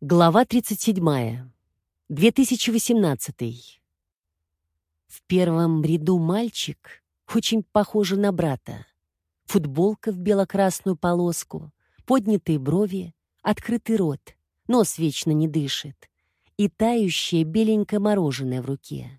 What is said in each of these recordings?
Глава 37. 2018. В первом ряду мальчик, очень похожий на брата. Футболка в бело-красную полоску, поднятые брови, открытый рот, нос вечно не дышит и тающее беленькое мороженое в руке.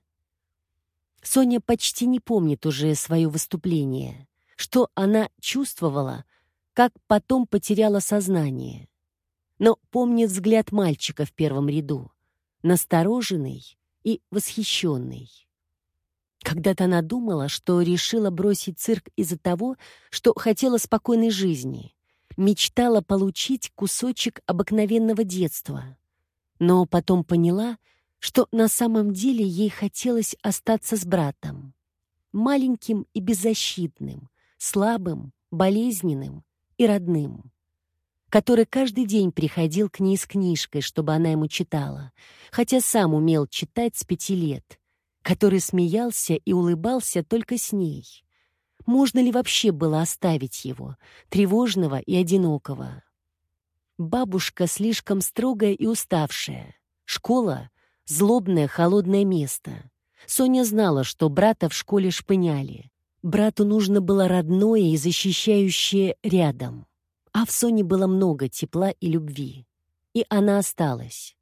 Соня почти не помнит уже свое выступление, что она чувствовала, как потом потеряла сознание. Но помнит взгляд мальчика в первом ряду, настороженный и восхищенный. Когда-то она думала, что решила бросить цирк из-за того, что хотела спокойной жизни, мечтала получить кусочек обыкновенного детства. Но потом поняла, что на самом деле ей хотелось остаться с братом. Маленьким и беззащитным, слабым, болезненным и родным, который каждый день приходил к ней с книжкой, чтобы она ему читала, хотя сам умел читать с 5 лет, который смеялся и улыбался только с ней. Можно ли вообще было оставить его, тревожного и одинокого? Бабушка слишком строгая и уставшая. Школа — злобное, холодное место. Соня знала, что брата в школе шпыняли. Брату нужно было родное и защищающее рядом. А в Соне было много тепла и любви. И она осталась.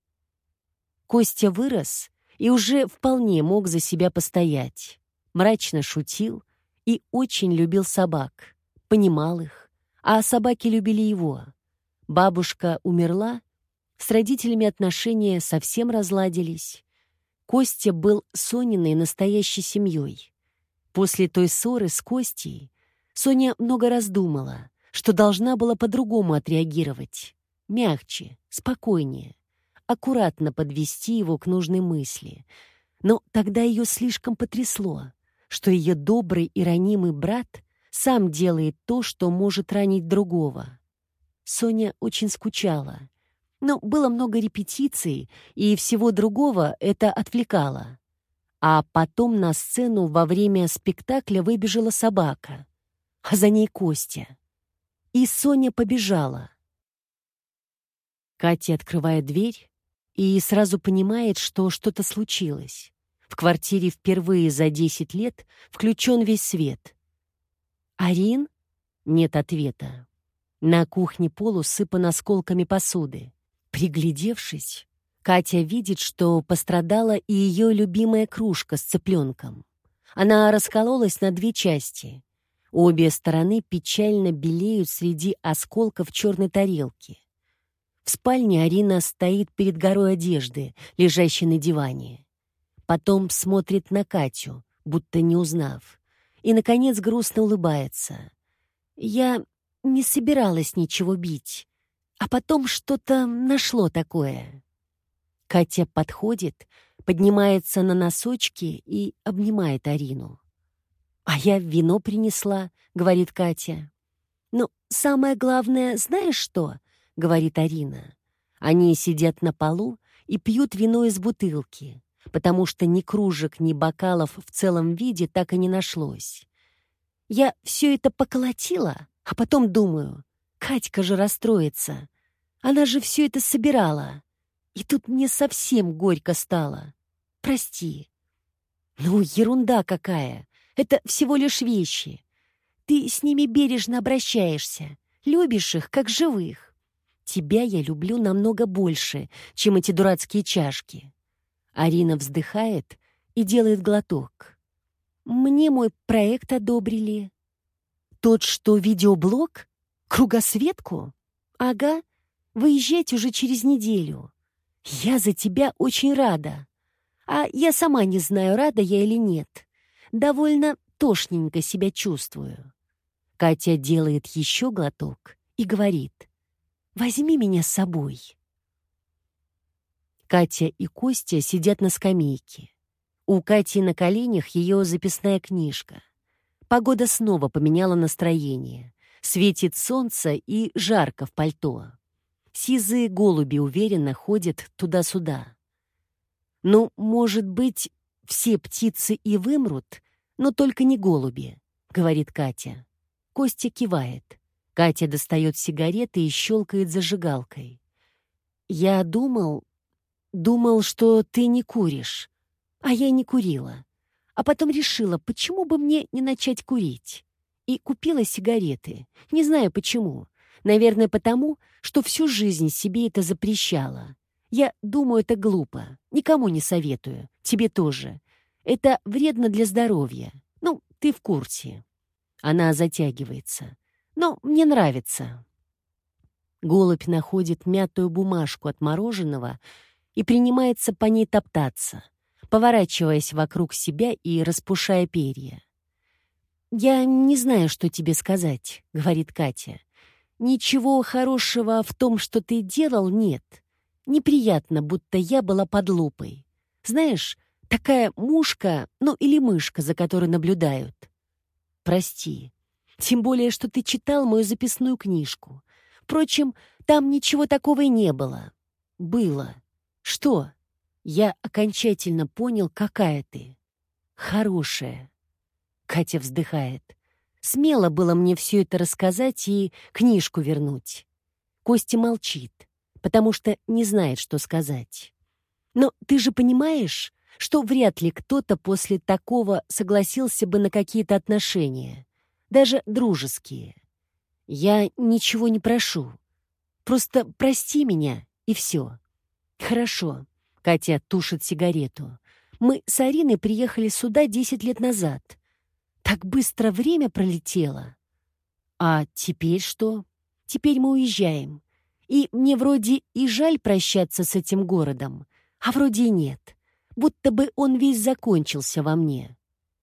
Костя вырос и уже вполне мог за себя постоять. Мрачно шутил и очень любил собак. Понимал их, а собаки любили его. Бабушка умерла, с родителями отношения совсем разладились. Костя был Сониной настоящей семьей. После той ссоры с Костей Соня много раз думала, что должна была по-другому отреагировать, мягче, спокойнее, аккуратно подвести его к нужной мысли. Но тогда ее слишком потрясло, что ее добрый и ранимый брат сам делает то, что может ранить другого. Соня очень скучала, но было много репетиций, и всего другого это отвлекало. А потом на сцену во время спектакля выбежала собака, а за ней Костя. И Соня побежала. Катя открывает дверь и сразу понимает, что что-то случилось. В квартире впервые за 10 лет включен весь свет. «Арин?» Нет ответа. На кухне пол усыпан осколками посуды. Приглядевшись, Катя видит, что пострадала и ее любимая кружка с цыпленком. Она раскололась на 2 части. Обе стороны печально белеют среди осколков черной тарелки. В спальне Арина стоит перед горой одежды, лежащей на диване. Потом смотрит на Катю, будто не узнав. И, наконец, грустно улыбается. «Я не собиралась ничего бить, а потом что-то нашло такое». Катя подходит, поднимается на носочки и обнимает Арину. «А я вино принесла», — говорит Катя. «Ну, самое главное, знаешь что?» — говорит Арина. Они сидят на полу и пьют вино из бутылки, потому что ни кружек, ни бокалов в целом виде так и не нашлось. Я все это поколотила, а потом думаю, Катька же расстроится. Она же все это собирала. И тут мне совсем горько стало. Прости. Ну, ерунда какая. Это всего лишь вещи. Ты с ними бережно обращаешься, любишь их, как живых. Тебя я люблю намного больше, чем эти дурацкие чашки». Арина вздыхает и делает глоток. «Мне мой проект одобрили». «Тот, что видеоблог? Кругосветку? Ага, выезжать уже через неделю. Я за тебя очень рада. А я сама не знаю, рада я или нет. Довольно тошненько себя чувствую». Катя делает еще глоток и говорит: «Возьми меня с собой». Катя и Костя сидят на скамейке. У Кати на коленях ее записная книжка. Погода снова поменяла настроение. Светит солнце и жарко в пальто. Сизые голуби уверенно ходят туда-сюда. «Ну, может быть, все птицы и вымрут, но только не голуби», — говорит Катя. Костя кивает. Катя достает сигареты и щелкает зажигалкой. Я думал, что ты не куришь, а я не курила. А потом решила, почему бы мне не начать курить. И купила сигареты. Не знаю почему. Наверное, потому, что всю жизнь себе это запрещала. Я думаю, это глупо. Никому не советую. Тебе тоже. Это вредно для здоровья. Ну, ты в курсе. Она затягивается. Но мне нравится. Голубь находит мятую бумажку от мороженого и принимается по ней топтаться, поворачиваясь вокруг себя и распушая перья. «Я не знаю, что тебе сказать», — говорит Катя. «Ничего хорошего в том, что ты делал, нет. Неприятно, будто я была под лупой. Знаешь, такая мушка, ну или мышка, за которой наблюдают. Прости. Тем более, что ты читал мою записную книжку. Впрочем, там ничего такого и не было. Было. Что? Я окончательно понял, какая ты. Хорошая». Катя вздыхает. Смело было мне все это рассказать и книжку вернуть. Костя молчит, потому что не знает, что сказать. Но ты же понимаешь, что вряд ли кто-то после такого согласился бы на какие-то отношения, даже дружеские. Я ничего не прошу. Просто прости меня, и все. Хорошо. Катя тушит сигарету. Мы с Ариной приехали сюда 10 лет назад. Так быстро время пролетело. А теперь что? Теперь мы уезжаем. И мне вроде и жаль прощаться с этим городом, а вроде и нет. Будто бы он весь закончился во мне.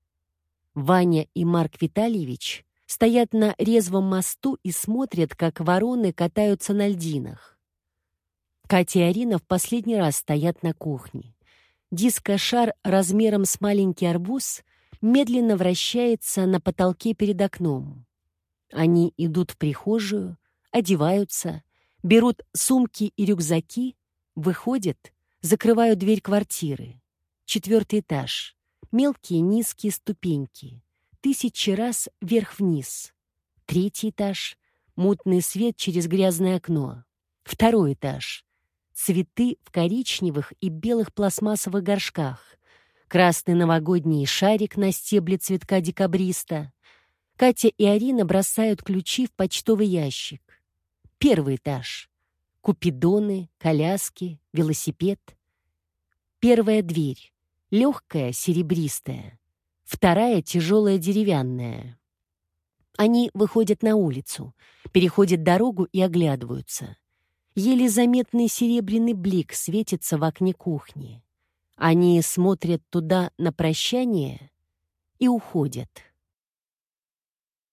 Ваня и Марк Витальевич стоят на резвом мосту и смотрят, как вороны катаются на льдинах. Катя и Арина в последний раз стоят на кухне. Дискошар размером с маленький арбуз медленно вращается на потолке перед окном. Они идут в прихожую, одеваются, берут сумки и рюкзаки, выходят, закрывают дверь квартиры. 4-й этаж. Мелкие низкие ступеньки. 1000 раз вверх-вниз. 3-й этаж. Мутный свет через грязное окно. 2-й этаж. Цветы в коричневых и белых пластмассовых горшках. Красный новогодний шарик на стебле цветка декабриста. Катя и Арина бросают ключи в почтовый ящик. 1-й этаж. Купидоны, коляски, велосипед. 1-я дверь. Легкая, серебристая. 2-я тяжелая, деревянная. Они выходят на улицу, переходят дорогу и оглядываются. Еле заметный серебряный блик светится в окне кухни. Они смотрят туда на прощание и уходят.